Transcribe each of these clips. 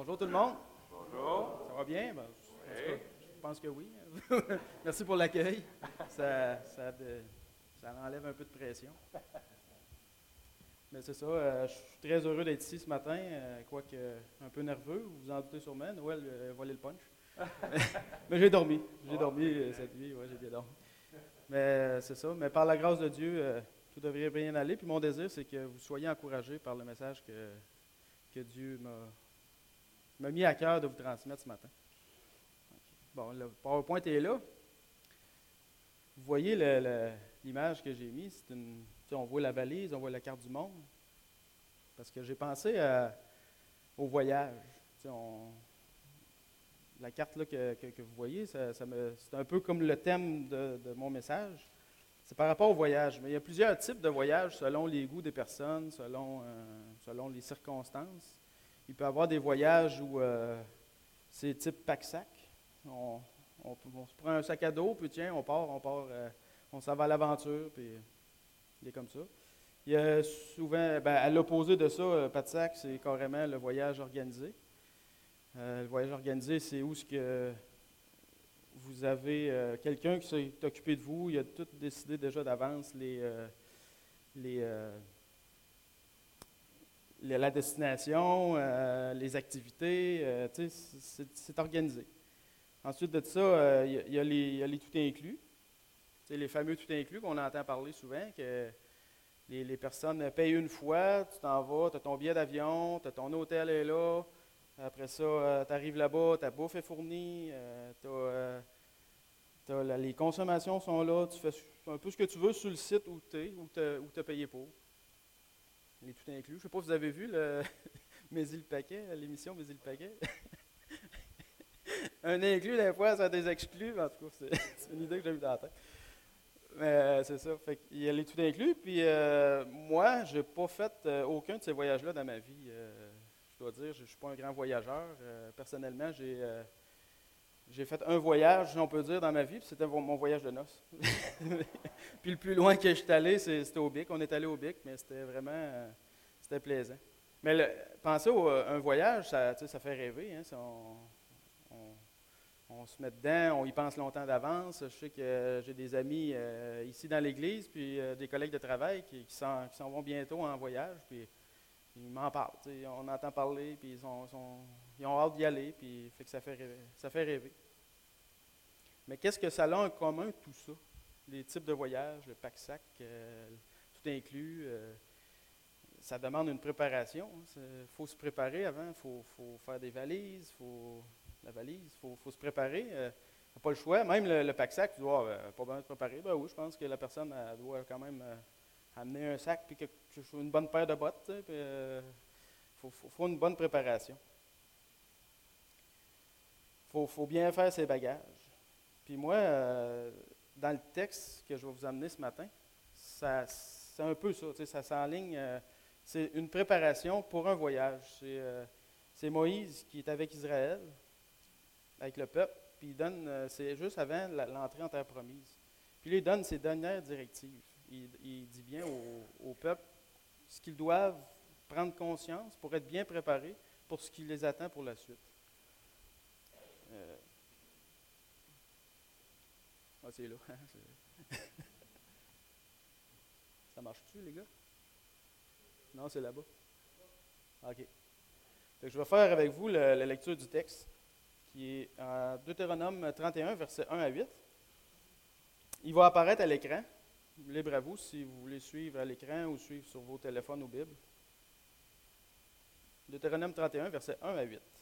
Bonjour tout le monde. Bonjour. Ça va bien? Ben, en tout cas, Oui. je pense que oui. Merci pour l'accueil. Ça enlève un peu de pression. Mais c'est ça, je suis très heureux d'être ici ce matin, quoique un peu nerveux, vous vous en doutez sûrement. Noël a volé le punch. Mais j'ai dormi. J'ai dormi cette nuit, ouais, j'ai bien dormi. Mais c'est ça. Mais par la grâce de Dieu, tout devrait bien aller. Puis mon désir, c'est que vous soyez encouragés par le message que Dieu m'a mis à cœur de vous transmettre ce matin. Bon, le PowerPoint est là. Vous voyez l'image que j'ai mise. On voit la valise, on voit la carte du monde. Parce que j'ai pensé au voyage. La carte là, que vous voyez, c'est un peu comme le thème de mon message. C'est par rapport au voyage. Mais il y a plusieurs types de voyages selon les goûts des personnes, selon les circonstances. Il peut y avoir des voyages où c'est type pack-sac. On se prend un sac à dos, puis tiens, on s'en va à l'aventure, puis il est comme ça. Il y a souvent, à l'opposé de ça, pas de sac, c'est carrément le voyage organisé. Le voyage organisé, c'est où ce que vous avez quelqu'un qui s'est occupé de vous, il a tout décidé déjà d'avance les, la destination, les activités, c'est organisé. Ensuite de ça, il y a les tout inclus. Tu sais, les fameux tout inclus qu'on entend parler souvent, que les personnes payent une fois, tu t'en vas, tu as ton billet d'avion, tu as ton hôtel est là. Après ça, tu arrives là-bas, ta bouffe est fournie, les consommations sont là, tu fais un peu ce que tu veux sur le site où tu es, où tu as payé pour. Les tout inclus. Je ne sais pas si vous avez vu Maisie le paquet, l'émission Maisie le paquet. Un inclus, des fois, ça a des exclus. En tout cas, c'est une idée que j'ai eue dans la tête. Mais c'est ça. Fait qu'il y a les tout inclus. Puis moi, je n'ai pas fait aucun de ces voyages-là dans ma vie. Je dois dire, je ne suis pas un grand voyageur. Personnellement, j'ai fait un voyage, on peut dire, dans ma vie, puis c'était mon voyage de noces. Puis le plus loin que je suis allé, c'était au Bic. On est allé au Bic, mais c'était vraiment c'était plaisant. Mais penser à un voyage, ça fait rêver. Hein, on- on se met dedans, on y pense longtemps d'avance. Je sais que j'ai des amis ici dans l'église, puis des collègues de travail qui s'en vont bientôt en voyage, puis ils m'en parlent. On entend parler, puis ils ont hâte d'y aller, puis fait que ça fait rêver. Ça fait rêver. Mais qu'est-ce que ça a en commun, tout ça? Les types de voyages, le pack-sac, tout inclus, ça demande une préparation. Il faut se préparer avant, il faut faire des valises, faut se préparer. On n'a pas le choix. Même le pack-sac, tu dois pas bien te préparer. Ben oui, je pense que la personne elle doit quand même amener un sac puis une bonne paire de bottes. Il faut une bonne préparation. Faut bien faire ses bagages. Puis moi, dans le texte que je vais vous amener ce matin, c'est un peu ça. Ça s'enligne. C'est une préparation pour un voyage. C'est Moïse qui est avec Israël, avec le peuple, puis il donne, c'est juste avant l'entrée en terre promise. Puis il donne ses dernières directives. Il dit bien au peuple ce qu'ils doivent prendre conscience pour être bien préparés pour ce qui les attend pour la suite. Euh, c'est là. Ça marche-tu, les gars? Non, c'est là-bas. OK. Fait que je vais faire avec vous la lecture du texte, qui est en Deutéronome 31, versets 1 à 8. Il va apparaître à l'écran. Libre à vous si vous voulez suivre à l'écran ou suivre sur vos téléphones ou Bibles. Deutéronome 31, versets 1 à 8.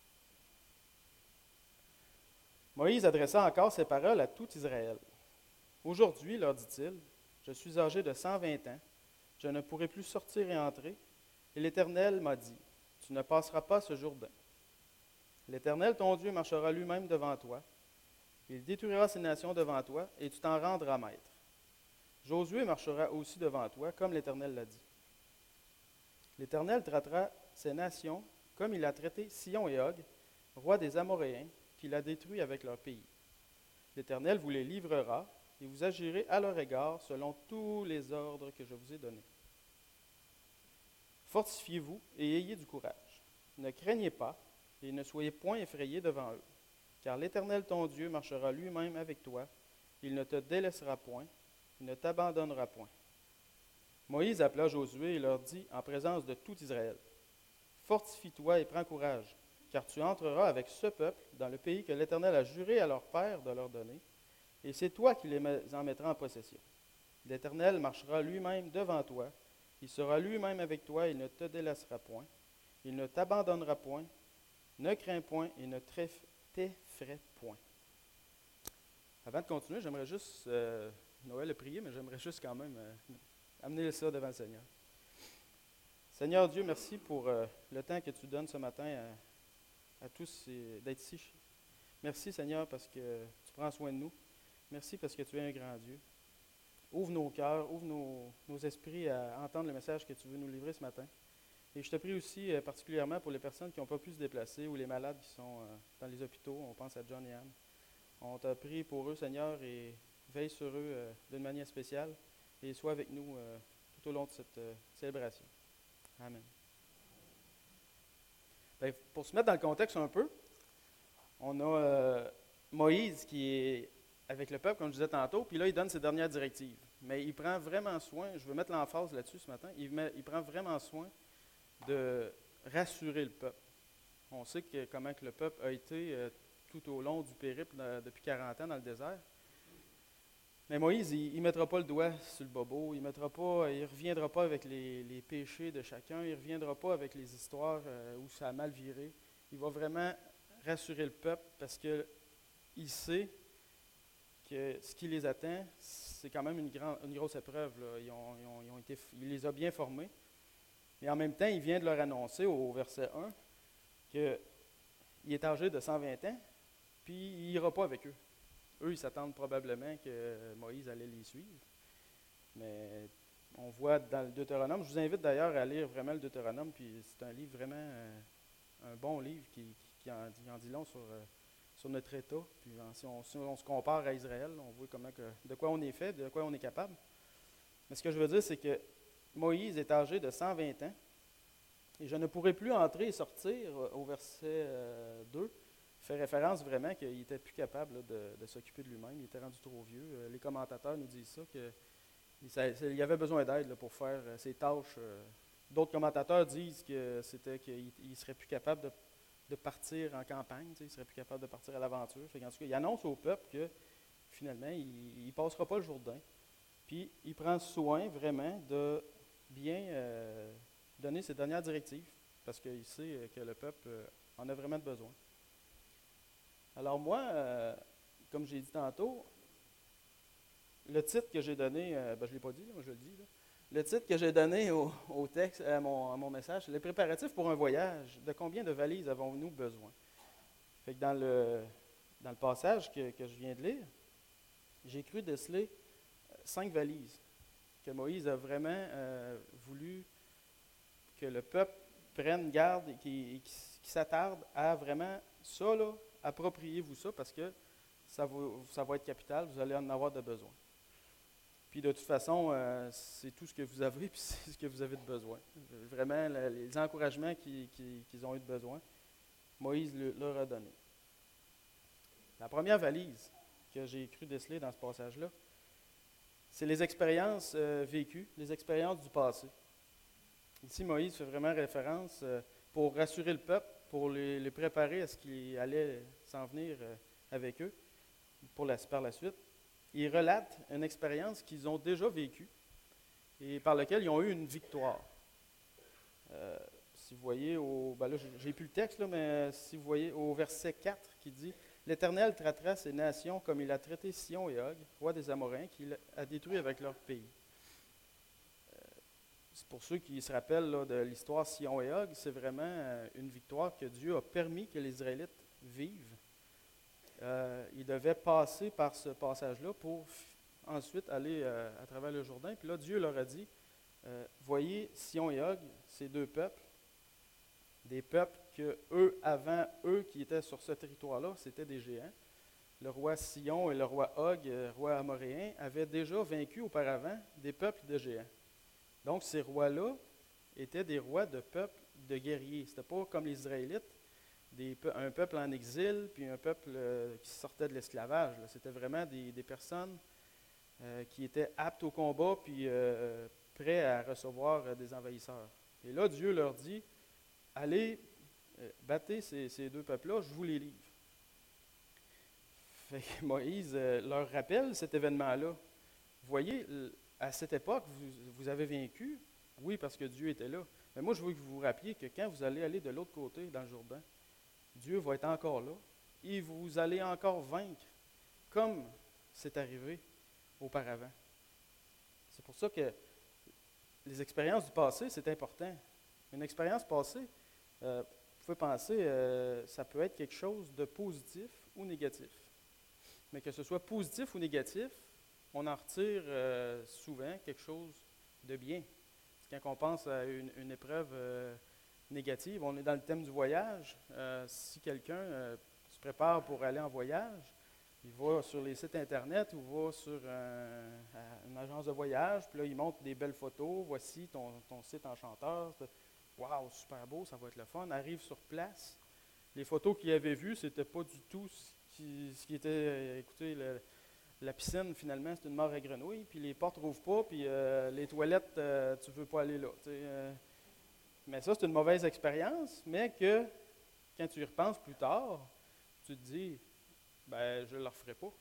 Moïse adressa encore ces paroles à tout Israël. Aujourd'hui, leur dit-il, je suis âgé de 120 ans, je ne pourrai plus sortir et entrer, et l'Éternel m'a dit, tu ne passeras pas ce Jourdain. L'Éternel, ton Dieu, marchera lui-même devant toi, il détruira ces nations devant toi, et tu t'en rendras maître. Josué marchera aussi devant toi, comme l'Éternel l'a dit. L'Éternel traitera ces nations comme il a traité Sion et Og, rois des Amoréens, qu'il a détruits avec leur pays. L'Éternel vous les livrera, et vous agirez à leur égard selon tous les ordres que je vous ai donnés. Fortifiez-vous et ayez du courage. Ne craignez pas, et ne soyez point effrayés devant eux. Car l'Éternel ton Dieu marchera lui-même avec toi. Il ne te délaissera point, il ne t'abandonnera point. Moïse appela Josué et leur dit en présence de tout Israël, fortifie-toi et prends courage, car tu entreras avec ce peuple dans le pays que l'Éternel a juré à leur père de leur donner, et c'est toi qui les en mettras en possession. L'Éternel marchera lui-même devant toi, il sera lui-même avec toi, il ne te délaissera point, il ne t'abandonnera point, ne crains point et ne t'effraie point. Avant de continuer, j'aimerais juste, Noël a prié, mais j'aimerais juste quand même amener ça devant le Seigneur. Seigneur Dieu, merci pour le temps que tu donnes ce matin à tous d'être ici. Merci Seigneur parce que tu prends soin de nous. Merci parce que tu es un grand Dieu. Ouvre nos cœurs, ouvre nos esprits à entendre le message que tu veux nous livrer ce matin. Et je te prie aussi particulièrement pour les personnes qui n'ont pas pu se déplacer ou les malades qui sont dans les hôpitaux. On pense à John et Anne. On t'a prié pour eux, Seigneur, et veille sur eux d'une manière spéciale et sois avec nous tout au long de cette célébration. Amen. Bien, pour se mettre dans le contexte un peu, on a Moïse qui est avec le peuple, comme je disais tantôt, puis là, il donne ses dernières directives. Mais il prend vraiment soin, je veux mettre l'emphase là-dessus ce matin, il prend vraiment soin de rassurer le peuple. On sait comment que le peuple a été tout au long du périple depuis 40 ans dans le désert. Mais Moïse, il ne mettra pas le doigt sur le bobo, il ne reviendra pas avec les péchés de chacun, il ne reviendra pas avec les histoires où ça a mal viré. Il va vraiment rassurer le peuple parce qu'il sait que ce qui les attend, c'est quand même une grosse épreuve. Là. Il les a bien formés. Et en même temps, il vient de leur annoncer au verset 1 qu'il est âgé de 120 ans, puis il n'ira pas avec eux. Eux, ils s'attendent probablement que Moïse allait les suivre. Mais on voit dans le Deutéronome, je vous invite d'ailleurs à lire vraiment le Deutéronome, puis c'est un livre vraiment, un bon livre qui en dit long sur notre État. Puis si on se compare à Israël, on voit de quoi on est fait, de quoi on est capable. Mais ce que je veux dire, c'est que Moïse est âgé de 120 ans, et je ne pourrai plus entrer et sortir au verset 2. Il fait référence vraiment qu'il n'était plus capable là, de s'occuper de lui-même, il était rendu trop vieux. Les commentateurs nous disent ça, qu'il avait besoin d'aide là, pour faire ses tâches. D'autres commentateurs disent que c'était qu'il ne serait plus capable de partir en campagne, il ne serait plus capable de partir à l'aventure. En tout cas, il annonce au peuple que finalement, il ne passera pas le Jourdain. Puis, il prend soin vraiment de bien donner ses dernières directives, parce qu'il sait que le peuple en a vraiment besoin. Alors moi, comme j'ai dit tantôt, le titre que j'ai donné, je ne l'ai pas dit, là, moi je le dis, là. Le titre que j'ai donné au texte, à mon message, c'est « Les préparatifs pour un voyage. De combien de valises avons-nous besoin? » Fait que dans le passage que je viens de lire, j'ai cru déceler 5 valises que Moïse a vraiment voulu que le peuple prenne garde et qui s'attarde à vraiment ça, là, appropriez-vous ça parce que ça va être capital, vous allez en avoir de besoin. Puis de toute façon, c'est tout ce que vous avez, puis c'est ce que vous avez de besoin. Vraiment, les encouragements qu'ils ont eu de besoin, Moïse leur a donné. La première valise que j'ai cru déceler dans ce passage-là, c'est les expériences vécues, les expériences du passé. Ici, Moïse fait vraiment référence pour rassurer le peuple, pour les préparer à ce qui allait s'en venir avec eux par la suite. Il relate une expérience qu'ils ont déjà vécue et par laquelle ils ont eu une victoire. Si vous voyez, là, j'ai plus le texte, là, mais si vous voyez au verset 4 qui dit « L'Éternel traitera ces nations comme il a traité Sion et Og, roi des Amoréens, qu'il a détruits avec leur pays. » C'est pour ceux qui se rappellent là, de l'histoire Sion et Og, c'est vraiment une victoire que Dieu a permis que les Israélites vivent. Ils devaient passer par ce passage-là pour ensuite aller à travers le Jourdain. Puis là, Dieu leur a dit, voyez, Sion et Og, ces deux peuples, des peuples que avant eux qui étaient sur ce territoire-là, c'était des géants. Le roi Sion et le roi Og, roi amoréen, avaient déjà vaincu auparavant des peuples de géants. Donc, ces rois-là étaient des rois de peuples de guerriers. Ce n'était pas comme les Israélites. un peuple en exil, puis un peuple qui sortait de l'esclavage. Là. C'était vraiment des personnes qui étaient aptes au combat, puis prêts à recevoir des envahisseurs. Et là, Dieu leur dit, allez, battez ces deux peuples-là, je vous les livre. Fait que Moïse leur rappelle cet événement-là. Vous voyez, à cette époque, vous avez vaincu, oui, parce que Dieu était là. Mais moi, je veux que vous vous rappeliez que quand vous allez aller de l'autre côté, dans le Jourdain, Dieu va être encore là et vous allez encore vaincre, comme c'est arrivé auparavant. C'est pour ça que les expériences du passé, c'est important. Une expérience passée, vous pouvez penser, ça peut être quelque chose de positif ou négatif. Mais que ce soit positif ou négatif, on en retire souvent quelque chose de bien. Quand on pense à une épreuve négative, on est dans le thème du voyage. Si quelqu'un se prépare pour aller en voyage, il va sur les sites Internet ou va sur une agence de voyage, puis là, il montre des belles photos. Voici ton site enchanteur. Waouh, super beau, ça va être le fun. Arrive sur place. Les photos qu'il avait vues, c'était pas du tout ce qui était. Écoutez, la piscine, finalement, c'est une mare à grenouilles, puis les portes ne rouvrent pas, puis les toilettes, tu ne veux pas aller là. Mais ça, c'est une mauvaise expérience, mais que quand tu y repenses plus tard, tu te dis, ben, je ne le referai pas.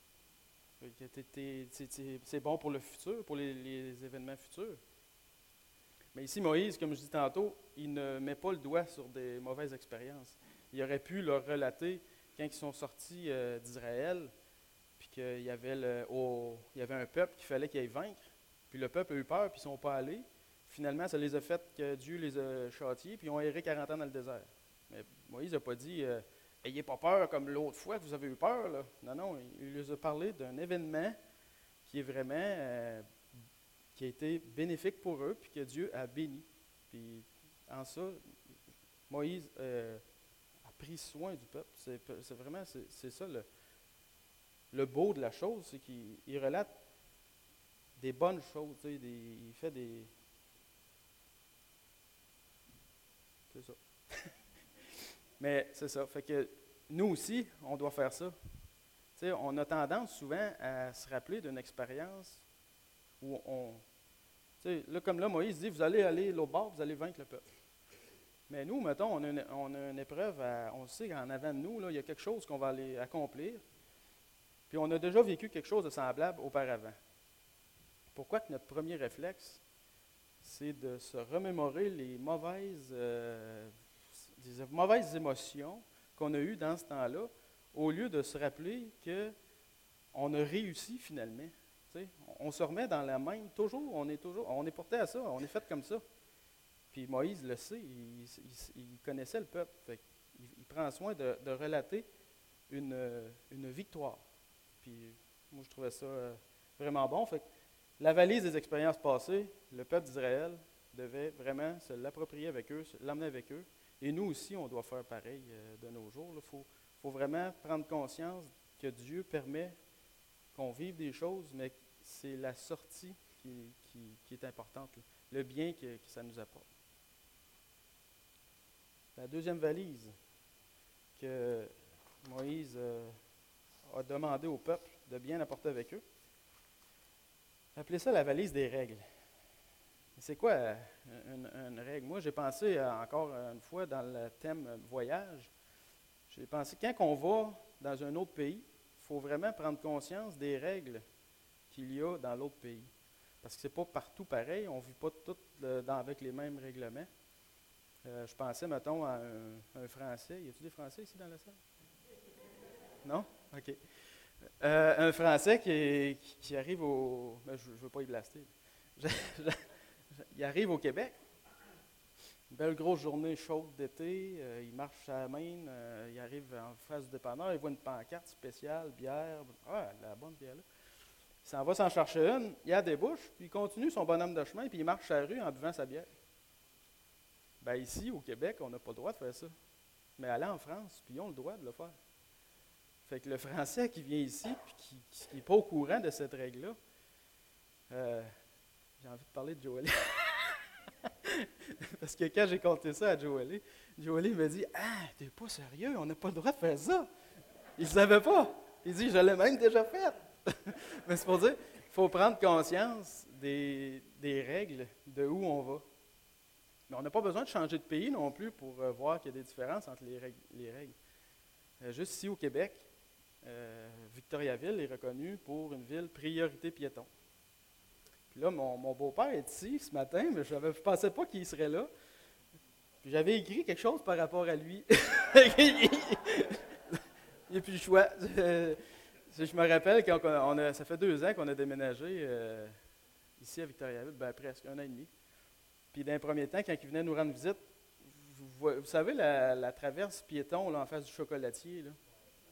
C'est bon pour le futur, pour les événements futurs. Mais ici, Moïse, comme je dis tantôt, il ne met pas le doigt sur des mauvaises expériences. Il aurait pu leur relater quand ils sont sortis d'Israël, puis qu'il y avait un peuple qu'il fallait qu'il aille vaincre. Puis le peuple a eu peur, puis ils ne sont pas allés. Finalement, ça les a fait que Dieu les a châtiés, puis ils ont erré 40 ans dans le désert. Mais Moïse n'a pas dit ayez pas peur comme l'autre fois que vous avez eu peur. Là. Non, il les a parlé d'un événement qui est vraiment qui a été bénéfique pour eux, puis que Dieu a béni. Puis en ça, Moïse a pris soin du peuple. C'est vraiment c'est ça le beau de la chose, c'est qu'il relate des bonnes choses. Il fait des. C'est ça. Mais c'est ça. Fait que nous aussi, on doit faire ça. On a tendance souvent à se rappeler d'une expérience où là, comme là, Moïse dit, vous allez aller l'autre bord, vous allez vaincre le peuple. Mais nous, mettons, on a une épreuve, on sait qu'en avant de nous, là, il y a quelque chose qu'on va aller accomplir. Puis on a déjà vécu quelque chose de semblable auparavant. Pourquoi que notre premier réflexe, c'est de se remémorer les mauvaises émotions qu'on a eues dans ce temps-là, au lieu de se rappeler qu'on a réussi finalement. T'sais, on se remet dans la même, on est porté à ça, on est fait comme ça. Puis Moïse le sait, il connaissait le peuple. Fait il prend soin de relater une victoire. Puis moi, je trouvais ça vraiment bon. Fait que la valise des expériences passées, le peuple d'Israël devait vraiment se l'approprier avec eux, l'emmener avec eux. Et nous aussi, on doit faire pareil de nos jours. Il faut vraiment prendre conscience que Dieu permet qu'on vive des choses, mais c'est la sortie qui est importante, là. Le bien que ça nous apporte. La deuxième valise que Moïse a demandé au peuple de bien apporter avec eux, appelez ça la valise des règles. C'est quoi une règle? Moi, j'ai pensé encore une fois dans le thème voyage, j'ai pensé quand on va dans un autre pays, il faut vraiment prendre conscience des règles qu'il y a dans l'autre pays. Parce que ce n'est pas partout pareil, on ne vit pas tous avec les mêmes règlements. Je pensais, mettons, à un Français. Y a-t-il des Français ici dans la salle? Non? OK. Un Français qui arrive au... Ben, je ne veux pas y blaster. Il arrive au Québec. Une belle grosse journée chaude d'été. Il marche à la Maine. Il arrive en face du dépanneur. Il voit une pancarte spéciale, bière. Ah, la bonne bière-là. Il s'en va s'en chercher une. Il a des bouches. Puis il continue son bonhomme de chemin. Puis il marche à la rue en buvant sa bière. Bien, ici, au Québec, on n'a pas le droit de faire ça. Mais aller en France, puis ils ont le droit de le faire. Fait que le Français qui vient ici, puis qui n'est pas au courant de cette règle-là, j'ai envie de parler de Joël. Parce que quand j'ai conté ça à Joël, Joël me dit, « Ah, t'es pas sérieux, on n'a pas le droit de faire ça. » Il ne savait pas. Il dit, « Je l'ai même déjà fait. » Mais c'est pour dire, il faut prendre conscience des règles, de où on va. Mais on n'a pas besoin de changer de pays non plus pour voir qu'il y a des différences entre les règles. Juste ici au Québec, Victoriaville est reconnue pour une ville priorité piéton. Puis là, mon beau-père est ici ce matin, mais je ne pensais pas qu'il serait là. Puis j'avais écrit quelque chose par rapport à lui. Et puis le choix. Je me rappelle, ça fait 2 ans qu'on a déménagé ici à Victoriaville, presque 1 an et demi. Puis d'un premier temps, quand il venait nous rendre visite, vous savez la traverse piéton là, en face du chocolatier, là?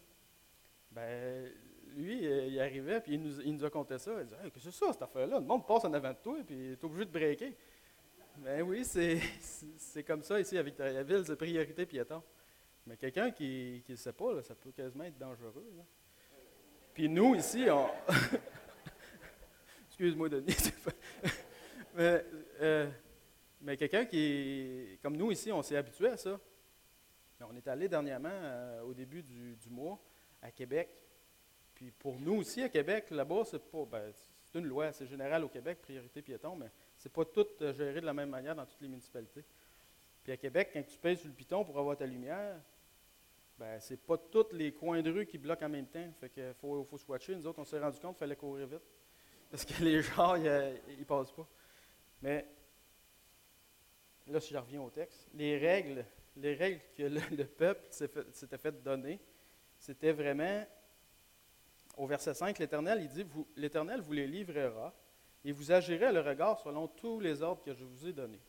Lui, il arrivait, puis il nous a conté ça. Il disait, hey, qu'est-ce que c'est ça, cette affaire-là? Le monde passe en avant de toi, puis il est obligé de breaker. Ben oui, c'est comme ça ici à Victoriaville, c'est priorité piéton. Mais quelqu'un qui ne sait pas, là, ça peut quasiment être dangereux. Là. Puis nous, ici, on... Excuse-moi, Denis. mais mais quelqu'un comme nous ici, on s'est habitué à ça. On est allé dernièrement, au début du mois, à Québec. Puis pour nous aussi, à Québec, là-bas, c'est une loi, c'est général au Québec, priorité piéton, mais c'est pas tout géré de la même manière dans toutes les municipalités. Puis à Québec, quand tu payes sur le piton pour avoir ta lumière, c'est pas tous les coins de rue qui bloquent en même temps. Fait qu'il faut swatcher. Nous autres, on s'est rendu compte qu'il fallait courir vite. Parce que les gens, ils passent pas. Mais là, si je reviens au texte, les règles que le peuple s'était fait donner, c'était vraiment, au verset 5, l'Éternel, il dit, l'Éternel vous les livrera, et vous agirez à le regard selon tous les ordres que je vous ai donnés.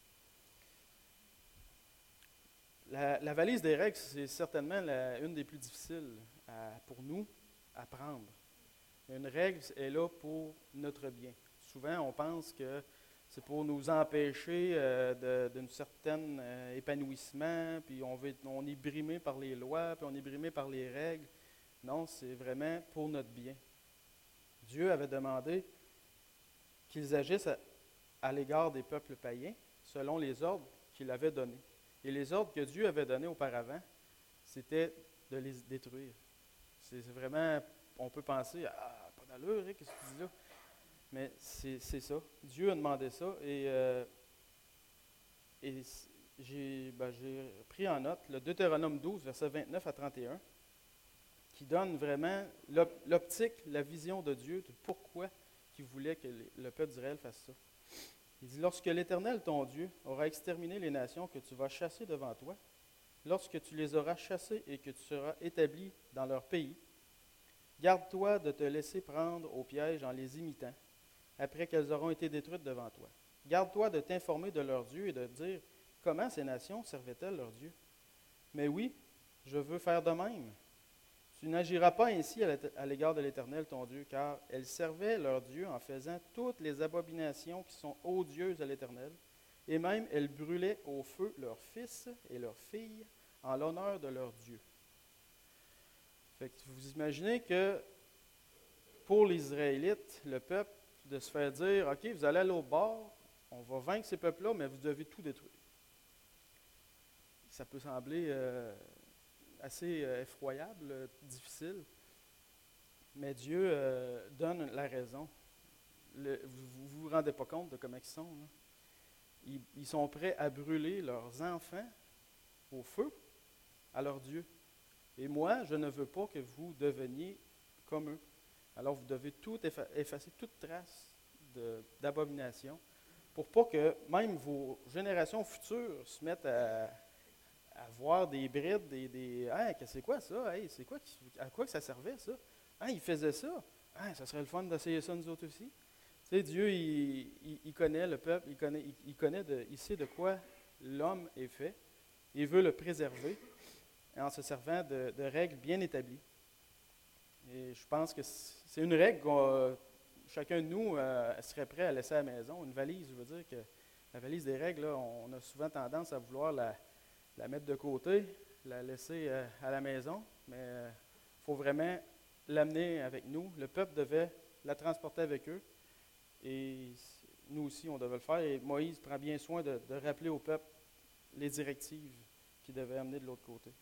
La valise des règles, c'est certainement une des plus difficiles pour nous à prendre. Une règle est là pour notre bien. Souvent, on pense que c'est pour nous empêcher d'un certain épanouissement, puis on est brimé par les lois, puis on est brimé par les règles. Non, c'est vraiment pour notre bien. Dieu avait demandé qu'ils agissent à l'égard des peuples païens selon les ordres qu'il avait donnés. Et les ordres que Dieu avait donnés auparavant, c'était de les détruire. C'est vraiment, on peut penser, ah, pas d'allure, hein, qu'est-ce que tu dis là? Mais c'est ça. Dieu a demandé ça et j'ai pris en note le Deutéronome 12, versets 29 à 31, qui donne vraiment l'optique, la vision de Dieu, de pourquoi il voulait que le peuple d'Israël fasse ça. Il dit, « Lorsque l'Éternel, ton Dieu, aura exterminé les nations que tu vas chasser devant toi, lorsque tu les auras chassées et que tu seras établi dans leur pays, garde-toi de te laisser prendre au piège en les imitant, après qu'elles auront été détruites devant toi. Garde-toi de t'informer de leur Dieu et de dire comment ces nations servaient-elles leur Dieu. Mais oui, je veux faire de même. Tu n'agiras pas ainsi à l'égard de l'Éternel, ton Dieu, car elles servaient leur Dieu en faisant toutes les abominations qui sont odieuses à l'Éternel, et même elles brûlaient au feu leurs fils et leurs filles en l'honneur de leur Dieu. » Fait que vous imaginez que pour les Israélites, le peuple, de se faire dire, « OK, vous allez à l'autre bord, on va vaincre ces peuples-là, mais vous devez tout détruire. » Ça peut sembler assez effroyable, difficile, mais Dieu donne la raison. Vous ne vous rendez pas compte de comment ils sont. Là. Ils sont prêts à brûler leurs enfants au feu à leur Dieu. Et moi, je ne veux pas que vous deveniez comme eux. Alors vous devez tout effacer toute trace d'abomination pour pas que même vos générations futures se mettent à voir des brides, hey, c'est quoi ça? Hey, c'est quoi, à quoi que ça servait ça? Hey, il faisait ça? Hey, ça serait le fun d'essayer ça nous autres aussi. Tu sais, Dieu, il connaît le peuple, il sait de quoi l'homme est fait. Il veut le préserver en se servant de règles bien établies. Et je pense que c'est une règle que chacun de nous serait prêt à laisser à la maison. Une valise, je veux dire que la valise des règles, là, on a souvent tendance à vouloir la mettre de côté, la laisser à la maison, mais il faut vraiment l'amener avec nous. Le peuple devait la transporter avec eux et nous aussi, on devait le faire. Et Moïse prend bien soin de rappeler au peuple les directives qu'il devait amener de l'autre côté.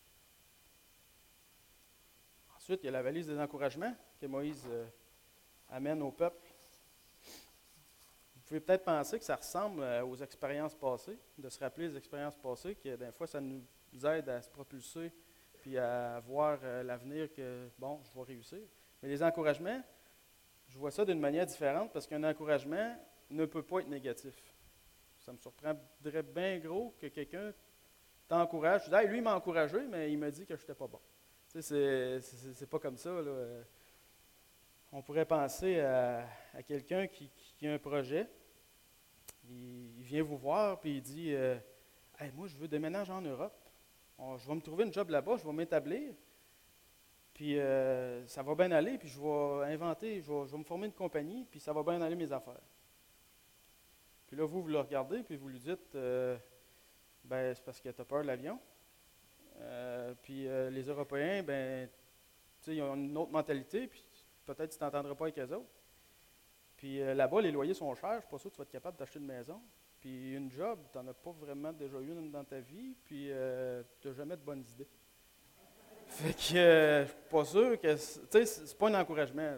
Ensuite, il y a la valise des encouragements que Moïse amène au peuple. Vous pouvez peut-être penser que ça ressemble aux expériences passées, de se rappeler des expériences passées, que des fois, ça nous aide à se propulser puis à voir l'avenir que, bon, je vais réussir. Mais les encouragements, je vois ça d'une manière différente parce qu'un encouragement ne peut pas être négatif. Ça me surprendrait bien gros que quelqu'un t'encourage. Tu dis, hey, lui, il m'a encouragé, mais il m'a dit que je n'étais pas bon. Tu sais, c'est pas comme ça, là. On pourrait penser à quelqu'un qui a un projet. Il vient vous voir, puis il dit hey, moi, je veux déménager en Europe. Je vais me trouver une job là-bas, je vais m'établir. Puis ça va bien aller, puis je vais inventer, je vais me former une compagnie, puis ça va bien aller mes affaires. Puis là, vous le regardez, puis vous lui dites ben, c'est parce que tu as peur de l'avion. Puis les Européens, ben, tu sais, ils ont une autre mentalité, puis peut-être que tu ne t'entendras pas avec eux autres. Puis là-bas, les loyers sont chers, je ne suis pas sûr que tu vas être capable d'acheter une maison. Puis une job, tu n'en as pas vraiment déjà eu une dans ta vie, puis tu n'as jamais de bonnes idées. Fait que je suis pas sûr que. Tu sais, c'est pas un encouragement.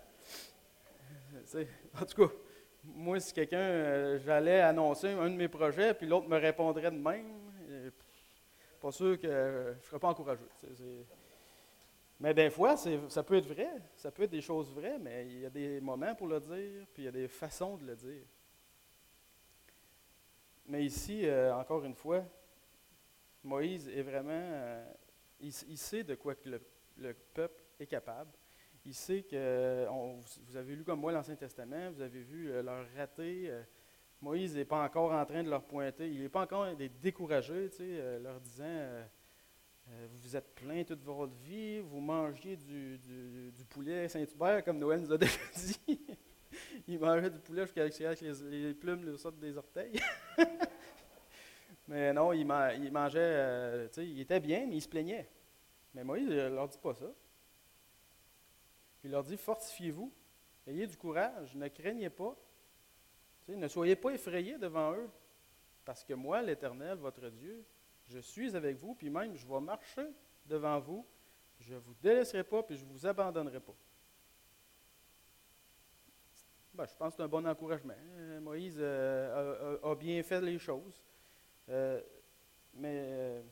En tout cas, moi, si quelqu'un, j'allais annoncer un de mes projets, puis l'autre me répondrait de même, pas sûr que je ne serais pas encourageux. Mais des fois, ça peut être vrai, ça peut être des choses vraies, mais il y a des moments pour le dire, puis il y a des façons de le dire. Mais ici, encore une fois, Moïse est vraiment, il sait de quoi que le peuple est capable. Il sait que, vous avez lu comme moi l'Ancien Testament, vous avez vu leur raté. Moïse n'est pas encore en train de leur pointer, il n'est pas encore des découragés, leur disant vous vous êtes plaints toute votre vie, vous mangiez du poulet Saint-Hubert, comme Noël nous a déjà dit. Il mangeait du poulet jusqu'à ce que les plumes lui sortent des orteils. Mais non, il mangeait, il était bien, mais il se plaignait. Mais Moïse ne leur dit pas ça. Il leur dit, fortifiez-vous, ayez du courage, ne craignez pas, ne soyez pas effrayés devant eux, parce que moi, l'Éternel, votre Dieu, je suis avec vous, puis même je vais marcher devant vous, je ne vous délaisserai pas, puis je ne vous abandonnerai pas. Ben, je pense que c'est un bon encouragement. Moïse a bien fait les choses. Mais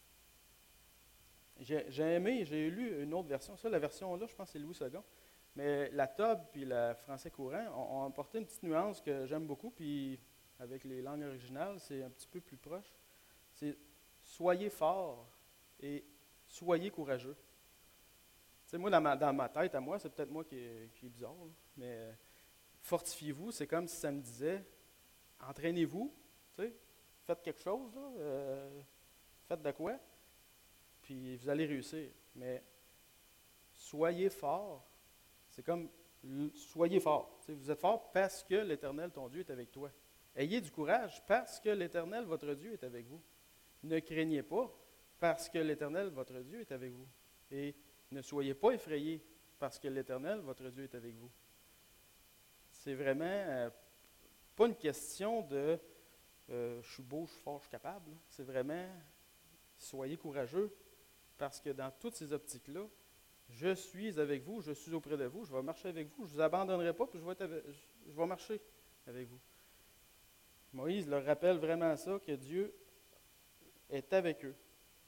j'ai lu une autre version. Ça, la version-là, je pense que c'est Louis II. Mais la TOB puis le français courant ont apporté une petite nuance que j'aime beaucoup. Puis avec les langues originales, c'est un petit peu plus proche. C'est soyez forts et soyez courageux. Tu sais, moi, dans ma tête, à moi, c'est peut-être moi qui est bizarre, là, mais fortifiez-vous, c'est comme si ça me disait entraînez-vous, tu sais, faites quelque chose, là, faites de quoi, puis vous allez réussir. Mais soyez forts, c'est comme soyez forts. Tu sais, vous êtes forts parce que l'Éternel, ton Dieu, est avec toi. Ayez du courage parce que l'Éternel, votre Dieu, est avec vous. Ne craignez pas parce que l'Éternel, votre Dieu, est avec vous. Et ne soyez pas effrayés parce que l'Éternel, votre Dieu, est avec vous. C'est vraiment pas une question de je suis beau, je suis fort, je suis capable. C'est vraiment soyez courageux parce que dans toutes ces optiques-là, je suis avec vous, je suis auprès de vous, je vais marcher avec vous, je ne vous abandonnerai pas, puis je vais marcher avec vous. Moïse leur rappelle vraiment ça, que Dieu est avec eux.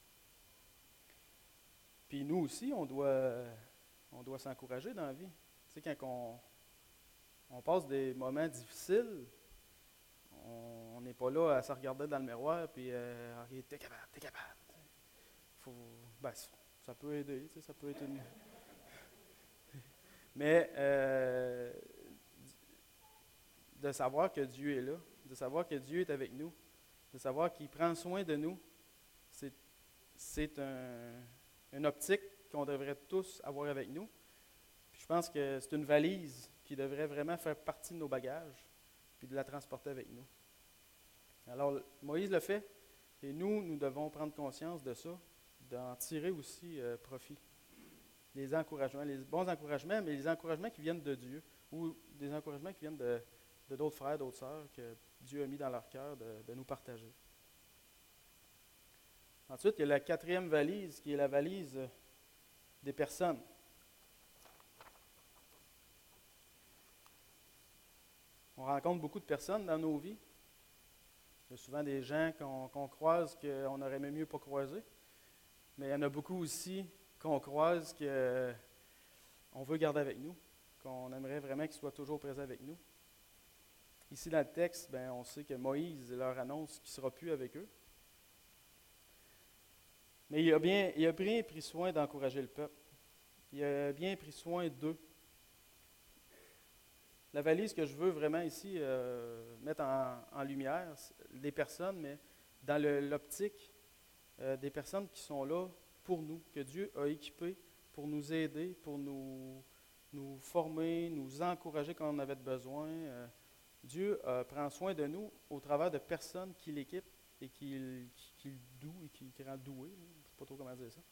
Puis nous aussi, on doit s'encourager dans la vie. Tu sais, quand on passe des moments difficiles, on n'est pas là à se regarder dans le miroir et okay, t'es capable, t'es capable. Ben, ça peut aider, tu sais, ça peut être une. Mais de savoir que Dieu est là, de savoir que Dieu est avec nous, de savoir qu'il prend soin de nous, c'est une optique qu'on devrait tous avoir avec nous. Puis je pense que c'est une valise qui devrait vraiment faire partie de nos bagages, puis de la transporter avec nous. Alors, Moïse le fait, et nous devons prendre conscience de ça, d'en tirer aussi profit. Les encouragements, les bons encouragements, mais les encouragements qui viennent de Dieu, ou des encouragements qui viennent de d'autres frères, d'autres sœurs, que Dieu a mis dans leur cœur de nous partager. Ensuite, il y a la quatrième valise, qui est la valise des personnes. On rencontre beaucoup de personnes dans nos vies. Il y a souvent des gens qu'on croise qu'on aurait même mieux pas croiser. Mais il y en a beaucoup aussi qu'on croise qu'on veut garder avec nous, qu'on aimerait vraiment qu'ils soient toujours présents avec nous. Ici, dans le texte, on sait que Moïse leur annonce qu'il ne sera plus avec eux. Mais il a bien pris soin d'encourager le peuple. Il a bien pris soin d'eux. La valise que je veux vraiment ici mettre en lumière, des personnes, mais dans l'optique des personnes qui sont là pour nous, que Dieu a équipées pour nous aider, pour nous former, nous encourager quand on avait besoin. Dieu prend soin de nous au travers de personnes qui l'équipent et qui le douent et qui rend doué. Je ne sais pas trop comment dire ça.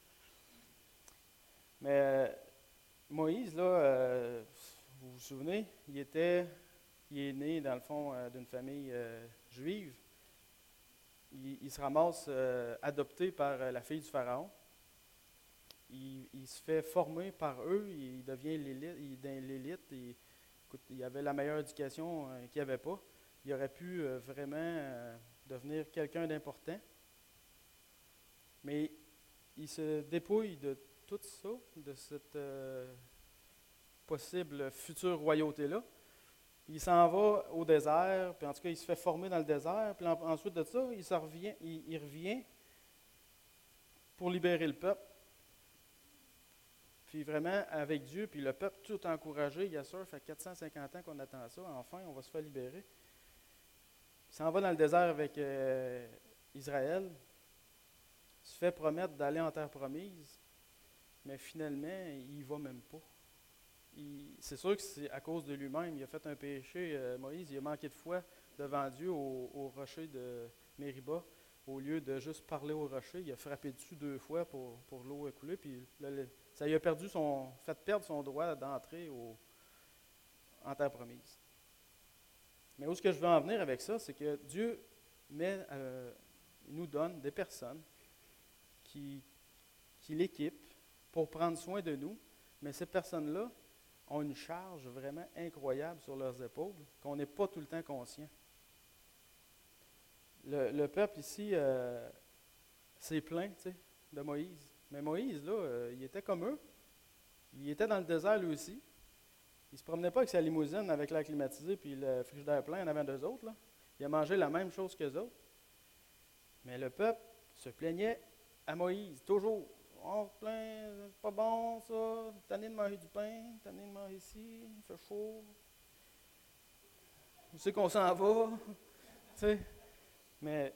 Mais Moïse, là, vous vous souvenez, il est né, dans le fond, d'une famille juive. Il se ramasse adopté par la fille du Pharaon. Il se fait former par eux, il devient l'élite. Écoute, il avait la meilleure éducation qu'il n'y avait pas. Il aurait pu vraiment devenir quelqu'un d'important. Mais il se dépouille de tout ça, de cette possible future royauté-là. Il s'en va au désert, puis en tout cas, il se fait former dans le désert, puis ensuite de ça, il revient pour libérer le peuple. Puis vraiment, avec Dieu, puis le peuple tout encouragé, il y a ça fait 450 ans qu'on attend ça, enfin, on va se faire libérer. Il s'en va dans le désert avec Israël, il se fait promettre d'aller en terre promise, mais finalement, il n'y va même pas. C'est sûr que c'est à cause de lui-même. Il a fait un péché, Moïse. Il a manqué de foi devant Dieu au rocher de Mériba. Au lieu de juste parler au rocher, il a frappé dessus 2 fois pour l'eau écouler. Puis là, ça lui a fait perdre son droit d'entrer en terre promise. Mais où est-ce que je veux en venir avec ça, c'est que Dieu nous donne des personnes qui l'équipent pour prendre soin de nous. Mais ces personnes-là ont une charge vraiment incroyable sur leurs épaules, qu'on n'est pas tout le temps conscient. Le peuple ici s'est plaint, de Moïse. Mais Moïse, là, il était comme eux. Il était dans le désert lui aussi. Il ne se promenait pas avec sa limousine, avec l'air climatisé puis le frigidaire plein en avant d'eux autres. Là. Il a mangé la même chose qu'eux autres. Mais le peuple se plaignait à Moïse, toujours. On se plaint, c'est pas bon ça, tanné de manger du pain, tanné de manger ici, il fait chaud. Où c'est qu'on s'en va? Mais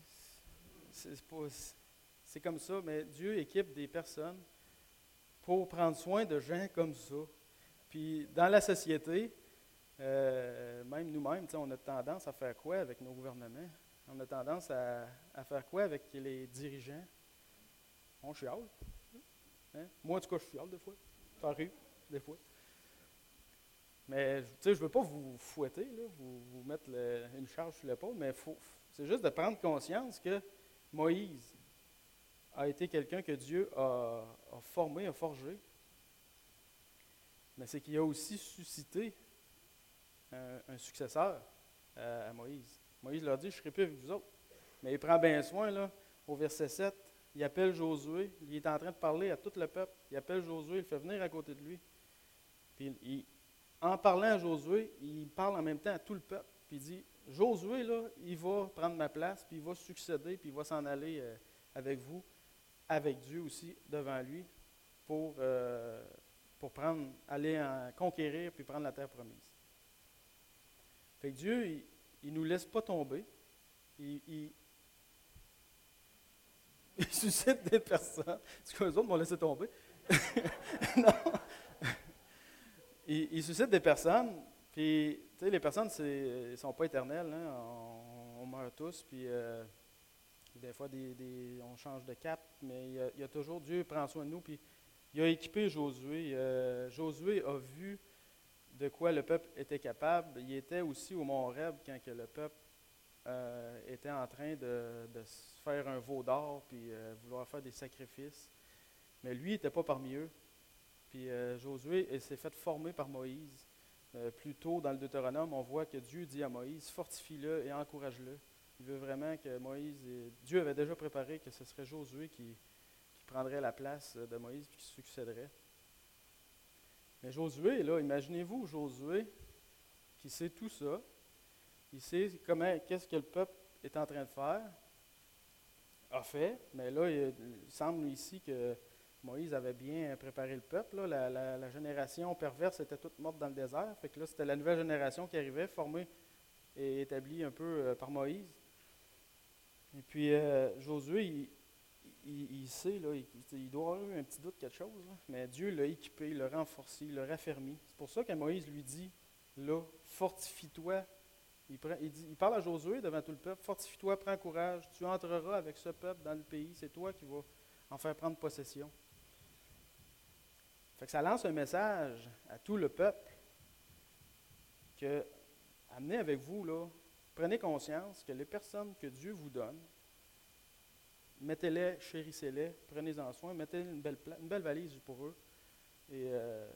c'est comme ça, mais Dieu équipe des personnes pour prendre soin de gens comme ça. Puis dans la société, même nous-mêmes, on a tendance à faire quoi avec nos gouvernements? On a tendance à faire quoi avec les dirigeants? On chiale. Hein? Moi, en tout cas, je chiale des fois. Ça arrive, des fois. Mais, je ne veux pas vous fouetter, là, vous mettre une charge sur l'épaule, mais c'est juste de prendre conscience que Moïse a été quelqu'un que Dieu a formé, a forgé. Mais c'est qu'il a aussi suscité un successeur à Moïse. Moïse leur dit, je ne serai plus avec vous autres. Mais il prend bien soin, là, au verset 7, il appelle Josué, il est en train de parler à tout le peuple. Il appelle Josué, il le fait venir à côté de lui. Puis en parlant à Josué, il parle en même temps à tout le peuple. Puis il dit, Josué, là, il va prendre ma place, puis il va succéder, puis il va s'en aller avec vous, avec Dieu aussi, devant lui, pour aller conquérir, puis prendre la terre promise. Fait que Dieu, il ne nous laisse pas tomber. Il suscite des personnes. C'est que les autres m'ont laissé tomber. Non. Il suscite des personnes, puis, tu sais, les personnes, ils ne sont pas éternelles. Hein? On meurt tous, puis des fois, on change de cap, mais il y a toujours, Dieu prend soin de nous, puis il a équipé Josué. Josué a vu de quoi le peuple était capable. Il était aussi au mont Horeb quand que le peuple était en train de se faire un veau d'or, puis vouloir faire des sacrifices. Mais lui, il n'était pas parmi eux. Puis Josué s'est fait former par Moïse. Plus tôt dans le Deutéronome, on voit que Dieu dit à Moïse, fortifie-le et encourage-le. Il veut vraiment que Dieu avait déjà préparé que ce serait Josué qui prendrait la place de Moïse et qui succéderait. Mais Josué, là, imaginez-vous Josué qui sait tout ça, il sait qu'est-ce que le peuple est en train de faire, a fait, mais là, il semble ici que Moïse avait bien préparé le peuple. Là. La génération perverse était toute morte dans le désert, fait que là, c'était la nouvelle génération qui arrivait, formée et établie un peu par Moïse. Et puis, Josué, il sait, là, il doit avoir eu un petit doute, quelque chose, là, mais Dieu l'a équipé, il l'a renforcé, il l'a raffermi. C'est pour ça que Moïse lui dit, là, fortifie-toi. Il parle à Josué devant tout le peuple, fortifie-toi, prends courage, tu entreras avec ce peuple dans le pays, c'est toi qui vas en faire prendre possession. Fait que ça lance un message à tout le peuple que, amenez avec vous, là, prenez conscience que les personnes que Dieu vous donne, mettez-les, chérissez-les, prenez-en soin, mettez une belle valise pour eux. Et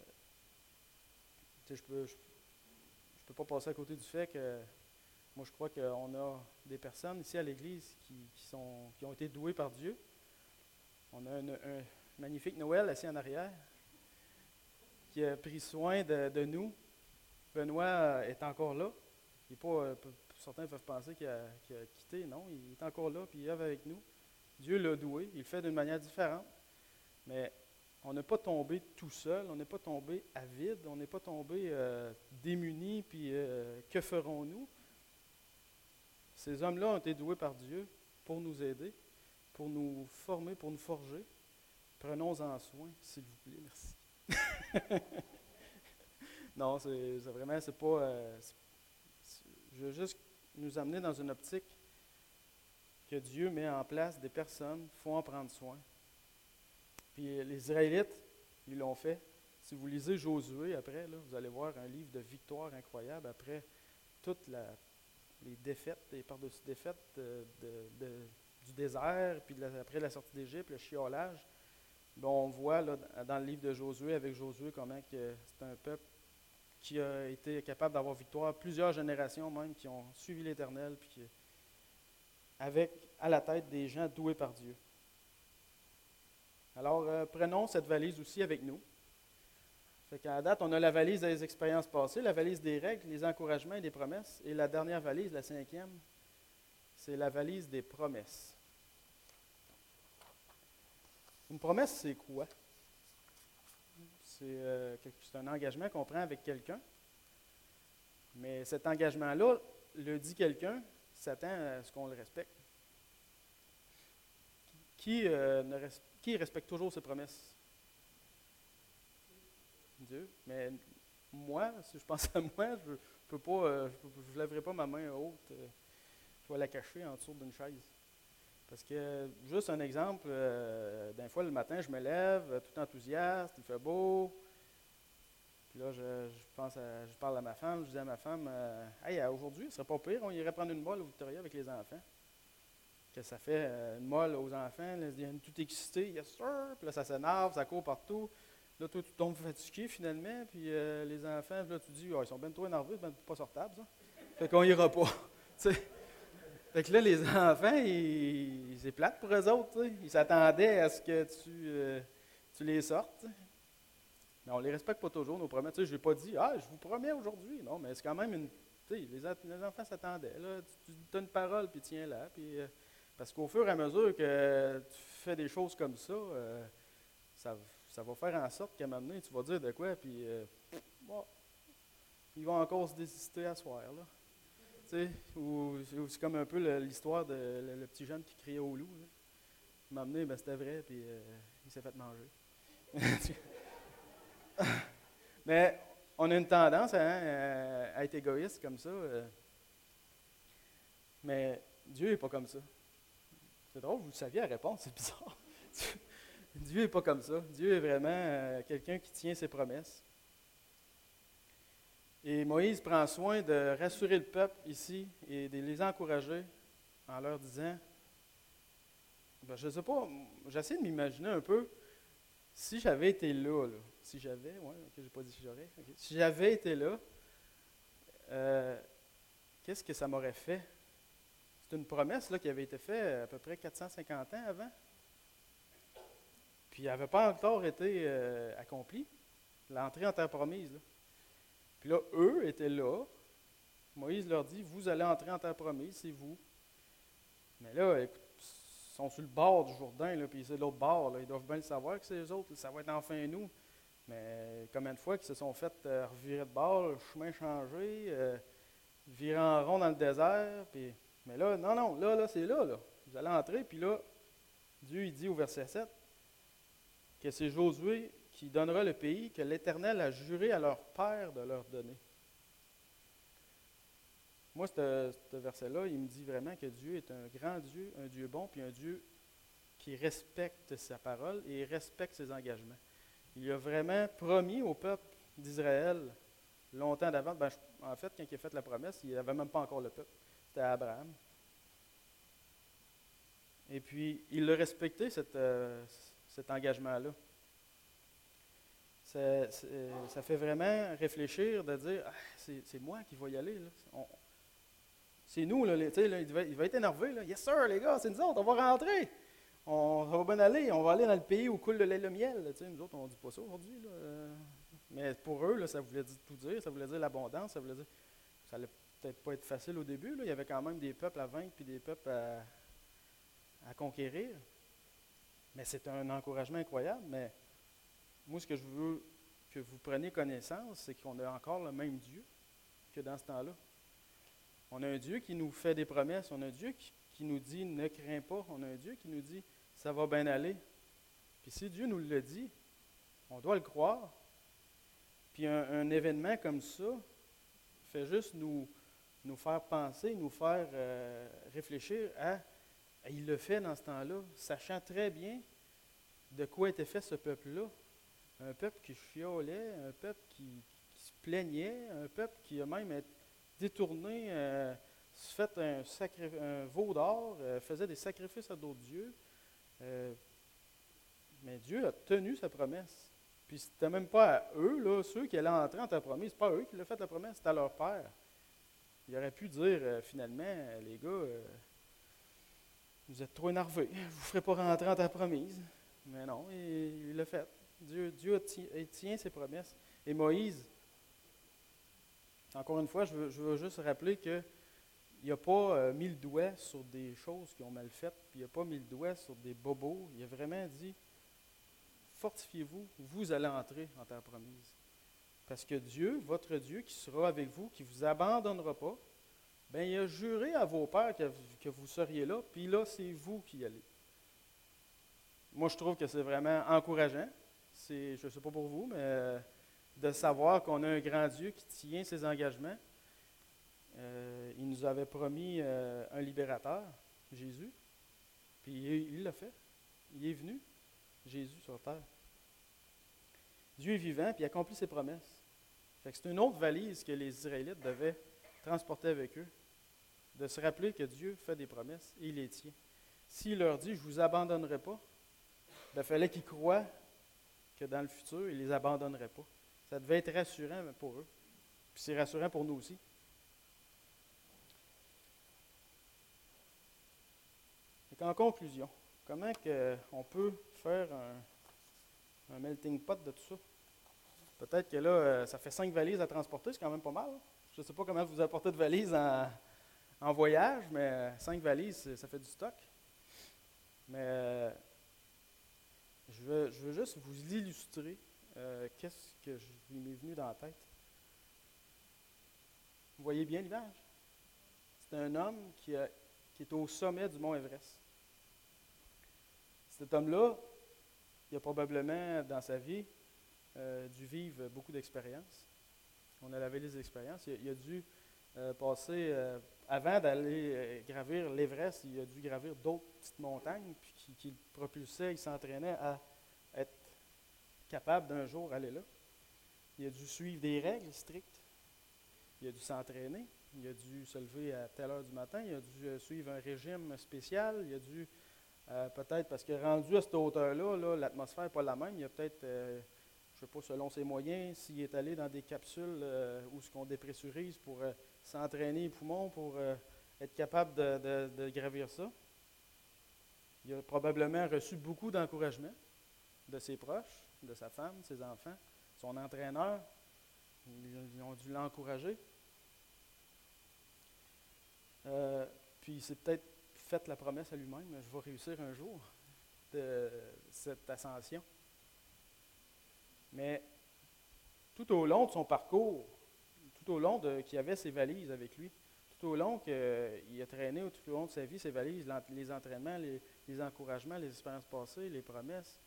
je peux pas passer à côté du fait que moi je crois qu'on a des personnes ici à l'Église qui ont été douées par Dieu. On a un magnifique Noël assis en arrière qui a pris soin de nous. Benoît est encore là. Il est pas, certains peuvent penser qu'il a quitté. Non, il est encore là, puis il est avec nous. Dieu l'a doué, il le fait d'une manière différente. Mais on n'est pas tombé tout seul, on n'est pas tombé à vide, on n'est pas tombé démunis, puis que ferons-nous? Ces hommes-là ont été doués par Dieu pour nous aider, pour nous former, pour nous forger. Prenons-en soin, s'il vous plaît, merci. Non, c'est pas... je veux juste nous amener dans une optique que Dieu met en place des personnes, il faut en prendre soin. Puis les Israélites, ils l'ont fait. Si vous lisez Josué après, là, vous allez voir un livre de victoire incroyable après toutes les défaites et par-dessus défaites du désert, puis après la sortie d'Égypte, le chiolage. Bon, on voit là, dans le livre de Josué, avec Josué, comment que c'est un peuple qui a été capable d'avoir victoire, plusieurs générations même qui ont suivi l'Éternel, puis avec à la tête des gens doués par Dieu. Alors, prenons cette valise aussi avec nous. Fait qu'à la date, on a la valise des expériences passées, la valise des règles, les encouragements et des promesses. Et la dernière valise, la 5e, c'est la valise des promesses. Une promesse, c'est quoi? C'est un engagement qu'on prend avec quelqu'un. Mais cet engagement-là, le dit quelqu'un, s'attend à ce qu'on le respecte. Qui respecte toujours ses promesses? Dieu. Mais moi, si je pense à moi, je peux pas, je lèverai pas ma main haute. Je vais la cacher en dessous d'une chaise. Parce que, juste un exemple, d'un fois le matin, je me lève, tout enthousiaste, il fait beau. Puis là, je parle à ma femme, je dis à ma femme, hey, aujourd'hui, ce serait pas pire, on irait prendre une molle au Victoria avec les enfants. Que ça fait une molle aux enfants, là, ils viennent tout excités, yes sir, puis là, ça s'énerve, ça court partout. Là, toi, tu tombes fatigué finalement, puis les enfants, là, tu dis, oh, ils sont bien trop énervés, c'est bien pas sortable, ça. Fait qu'on ira pas. Fait que là, les enfants, c'est plate pour eux autres, t'sais. Ils s'attendaient à ce que tu les sortes. T'sais. Mais on ne les respecte pas toujours, nos promesses. Je n'ai pas dit, je vous promets aujourd'hui. Non, mais c'est quand même une. Les enfants s'attendaient. Là, tu donnes une parole, puis tiens-la. Puis, parce qu'au fur et à mesure que tu fais des choses comme ça, ça va faire en sorte qu'à un moment donné, tu vas dire de quoi, puis bon, ils vont encore se désister à soir. Là. Ou c'est comme un peu l'histoire de le petit jeune qui criait au loup. Là. Il m'a amené, c'était vrai, puis il s'est fait manger. Mais on a une tendance à être égoïste comme ça. Mais Dieu n'est pas comme ça. C'est drôle, vous saviez la réponse, c'est bizarre. Dieu n'est pas comme ça. Dieu est vraiment quelqu'un qui tient ses promesses. Et Moïse prend soin de rassurer le peuple ici et de les encourager en leur disant, ben, je ne sais pas, j'essaie de m'imaginer un peu, si j'avais été là, si j'avais, ouais, ok, j'ai pas dit si j'aurais, ok. Si j'avais été là, euh, qu'est-ce que ça m'aurait fait? C'est une promesse là, qui avait été faite à peu près 450 ans avant, puis elle n'avait pas encore été accomplie, l'entrée en terre promise. Là. Puis là, eux étaient là. Moïse leur dit, vous allez entrer en terre promise, c'est vous. Mais là, écoute, ils sont sur le bord du Jourdain, là, puis c'est de l'autre bord. Là, ils doivent bien le savoir que c'est eux autres, ça va être enfin nous. Mais combien de fois qu'ils se sont fait revirer de bord, le chemin changé, virer en rond dans le désert. Puis, mais là, non, là, c'est là. Vous allez entrer, puis là, Dieu, il dit au verset 7 que c'est Josué qui donnera le pays que l'Éternel a juré à leur père de leur donner. Moi, ce verset-là, il me dit vraiment que Dieu est un grand Dieu, un Dieu bon, puis un Dieu qui respecte sa parole et respecte ses engagements. Il a vraiment promis au peuple d'Israël, longtemps d'avance, en fait, quand il a fait la promesse, il n'avait même pas encore le peuple. C'était Abraham. Et puis, il a respecté cet engagement-là. Ça fait vraiment réfléchir de dire, ah, c'est moi qui vais y aller. Là. C'est nous, là, il va être énervé. Là. Yes sir, les gars, c'est nous autres, on va rentrer. On va bien aller, on va aller dans le pays où coule le lait et le miel. Là, nous autres, on ne dit pas ça aujourd'hui. Mais pour eux, là, ça voulait tout dire, ça voulait dire l'abondance, ça voulait dire. Ça allait peut-être pas être facile au début. Là. Il y avait quand même des peuples à vaincre puis des peuples à conquérir. Mais c'est un encouragement incroyable. Mais moi, ce que je veux que vous preniez connaissance, c'est qu'on a encore le même Dieu que dans ce temps-là. On a un Dieu qui nous fait des promesses. On a un Dieu qui nous dit ne crains pas. On a un Dieu qui nous dit ça va bien aller. Puis si Dieu nous le dit, on doit le croire. Puis un événement comme ça fait juste nous faire penser, nous faire réfléchir à il le fait dans ce temps-là, sachant très bien de quoi était fait ce peuple-là. Un peuple qui chiolait, un peuple qui se plaignait, un peuple qui a même détourné, se fait un veau d'or, faisait des sacrifices à d'autres dieux. Mais Dieu a tenu sa promesse. Puis c'était même pas à eux, là, ceux qui allaient entrer en ta promesse, c'est pas à eux qui l'ont fait la promesse, c'était à leur père. Il aurait pu dire finalement, les gars, vous êtes trop énervés, vous ne ferez pas rentrer en ta promise. Mais non, il l'a fait. Dieu tient ses promesses. Et Moïse, encore une fois, je veux juste rappeler qu'il n'a pas mis le doigt sur des choses qui ont mal faites, puis il n'a pas mis le doigt sur des bobos. Il a vraiment dit, fortifiez-vous, vous allez entrer en terre promise. Parce que Dieu, votre Dieu, qui sera avec vous, qui ne vous abandonnera pas, bien, il a juré à vos pères que vous seriez là, puis là, c'est vous qui y allez. Moi, je trouve que c'est vraiment encourageant. Je ne sais pas pour vous, mais de savoir qu'on a un grand Dieu qui tient ses engagements. Il nous avait promis un libérateur, Jésus, puis il l'a fait. Il est venu, Jésus, sur terre. Dieu est vivant, puis il accomplit ses promesses. Fait que c'est une autre valise que les Israélites devaient transporter avec eux, de se rappeler que Dieu fait des promesses et il les tient. S'il leur dit « je ne vous abandonnerai pas », il fallait qu'ils croient que dans le futur, il ne les abandonnerait pas. Ça devait être rassurant pour eux. Puis c'est rassurant pour nous aussi. Donc, en conclusion, comment on peut faire un melting pot de tout ça? Peut-être que là, ça fait 5 valises à transporter, c'est quand même pas mal. Je ne sais pas comment vous apportez de valises en voyage, mais 5 valises, ça fait du stock. Mais je veux juste vous illustrer qu'est-ce que il m'est venu dans la tête. Vous voyez bien l'image? C'est un homme qui est au sommet du mont Everest. Cet homme-là, il a probablement dans sa vie dû vivre beaucoup d'expériences. On a lavé les expériences. Il a dû passer, avant d'aller gravir l'Everest, il a dû gravir d'autres petites montagnes, puis qui le propulsaient, il s'entraînait à être capable d'un jour aller là. Il a dû suivre des règles strictes. Il a dû s'entraîner, il a dû se lever à telle heure du matin, il a dû suivre un régime spécial, il a dû peut-être, parce que rendu à cette hauteur-là, là, l'atmosphère n'est pas la même, il y a peut-être, je ne sais pas, selon ses moyens, s'il est allé dans des capsules où ce qu'on dépressurise pour s'entraîner les poumons, pour être capable de gravir ça. Il a probablement reçu beaucoup d'encouragement de ses proches, de sa femme, de ses enfants, son entraîneur. Ils ont dû l'encourager. Puis il s'est peut-être fait la promesse à lui-même, je vais réussir un jour de cette ascension. Mais tout au long de son parcours, tout au long qu'il avait ses valises avec lui, tout au long qu'il a traîné, tout au long de sa vie, ses valises, les entraînements, les encouragements, les expériences passées, les promesses,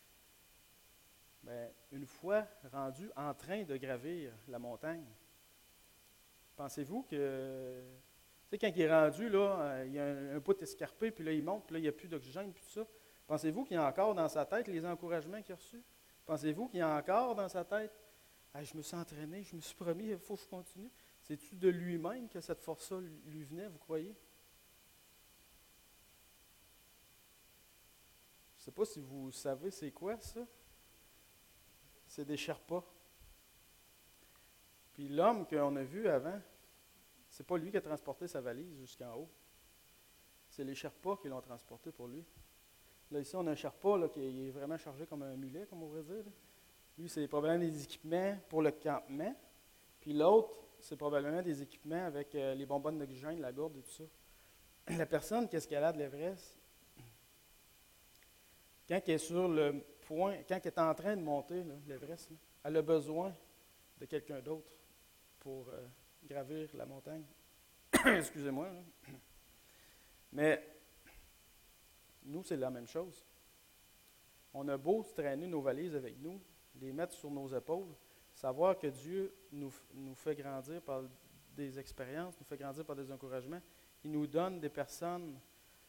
bien, une fois rendu en train de gravir la montagne, pensez-vous que, tu sais, quand il est rendu, là, il y a un bout escarpé, puis là, il monte, puis là, il n'y a plus d'oxygène, puis tout ça, pensez-vous qu'il y a encore dans sa tête les encouragements qu'il a reçus? Pensez-vous qu'il y a encore dans sa tête, hey, je me suis entraîné, je me suis promis, il faut que je continue? C'est-tu de lui-même que cette force-là lui venait, vous croyez? Je ne sais pas si vous savez c'est quoi ça. C'est des Sherpas. Puis l'homme qu'on a vu avant, c'est pas lui qui a transporté sa valise jusqu'en haut. C'est les Sherpas qui l'ont transporté pour lui. Là, ici, on a un Sherpa là, qui est vraiment chargé comme un mulet, comme on pourrait dire. Là. Lui, c'est probablement des équipements pour le campement. Puis l'autre, c'est probablement des équipements avec les bonbonnes d'oxygène, la gourde et tout ça. La personne qui escalade l'Everest, quand elle est sur le point, quand elle est en train de monter l'Everest, elle a besoin de quelqu'un d'autre pour gravir la montagne. Excusez-moi. Là. Mais nous, c'est la même chose. On a beau traîner nos valises avec nous, les mettre sur nos épaules, savoir que Dieu nous fait grandir par des expériences, nous fait grandir par des encouragements. Il nous donne des personnes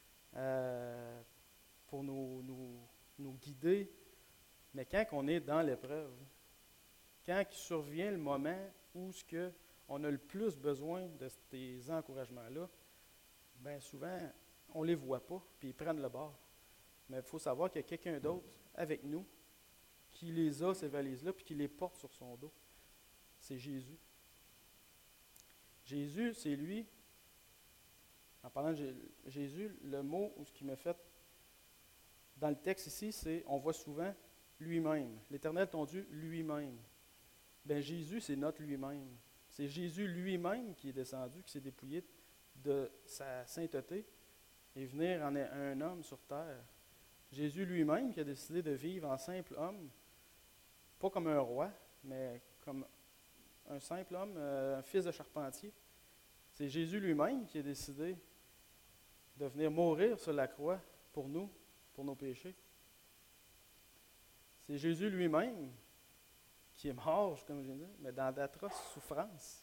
pour nous guider. Mais quand on est dans l'épreuve, quand il survient le moment où on a le plus besoin de ces encouragements-là, bien souvent, on ne les voit pas, puis ils prennent le bord. Mais il faut savoir qu'il y a quelqu'un d'autre avec nous qui les a, ces valises-là, puis qui les porte sur son dos. C'est Jésus. Jésus, c'est lui, en parlant de Jésus, le mot ou ce qui me fait dans le texte ici, c'est, on voit souvent lui-même. L'Éternel ton Dieu lui-même. Bien, Jésus, c'est notre lui-même. C'est Jésus lui-même qui est descendu, qui s'est dépouillé de sa sainteté et venir en un homme sur terre. Jésus lui-même qui a décidé de vivre en simple homme, pas comme un roi, mais comme un simple homme, un fils de charpentier. C'est Jésus lui-même qui a décidé de venir mourir sur la croix pour nous, pour nos péchés. C'est Jésus lui-même qui est mort, comme je viens de dire, mais dans d'atroces souffrances.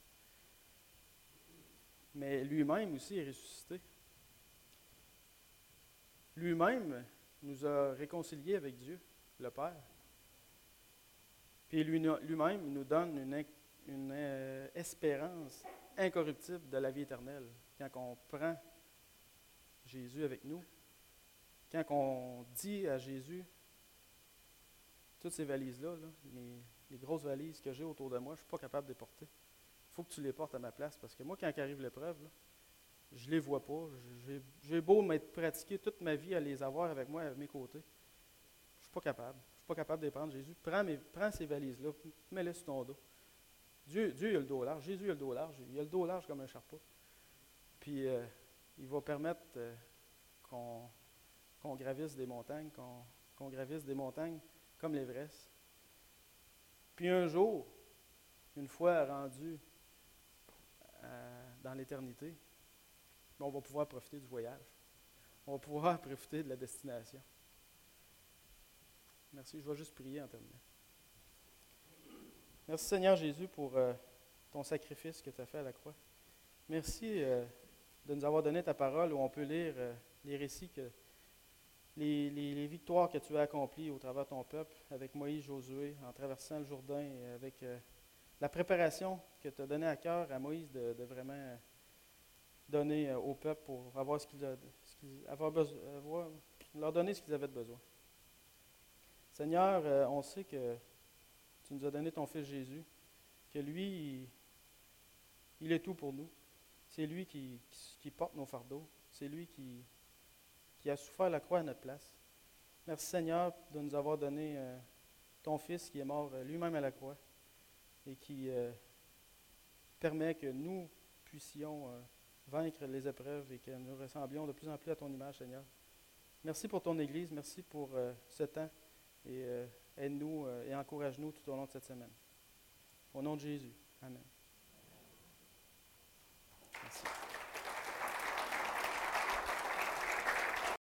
Mais lui-même aussi est ressuscité. Lui-même nous a réconciliés avec Dieu, le Père. Puis lui-même nous donne une espérance incorruptible de la vie éternelle. Quand on prend Jésus avec nous, quand on dit à Jésus, toutes ces valises-là, les grosses valises que j'ai autour de moi, je ne suis pas capable de les porter. Il faut que tu les portes à ma place, parce que moi, quand arrive l'épreuve, je ne les vois pas. J'ai beau m'être pratiqué toute ma vie à les avoir avec moi, à mes côtés. Je ne suis pas capable. Je ne suis pas capable de les prendre. Jésus, prends ces valises-là, mets-les sur ton dos. Dieu, il a le dos large. Jésus, il a le dos large. Il a le dos large comme un charpent. Puis, il va permettre qu'on gravisse des montagnes, qu'on gravisse des montagnes comme l'Everest. Puis un jour, une fois rendu dans l'éternité, on va pouvoir profiter du voyage. On va pouvoir profiter de la destination. Merci. Je vais juste prier en terminant. Merci Seigneur Jésus pour ton sacrifice que tu as fait à la croix. Merci de nous avoir donné ta parole où on peut lire les récits, les victoires que tu as accomplies au travers de ton peuple, avec Moïse, Josué, en traversant le Jourdain, et avec la préparation que tu as donnée à cœur à Moïse de vraiment donner au peuple pour avoir leur donner ce qu'ils avaient besoin. Seigneur, on sait que tu nous as donné ton Fils Jésus, que lui, il est tout pour nous. C'est lui qui porte nos fardeaux. C'est lui qui a souffert la croix à notre place. Merci Seigneur de nous avoir donné ton Fils qui est mort lui-même à la croix et qui permet que nous puissions vaincre les épreuves et que nous ressemblions de plus en plus à ton image, Seigneur. Merci pour ton Église, merci pour ce temps et aide-nous et encourage-nous tout au long de cette semaine. Au nom de Jésus. Amen.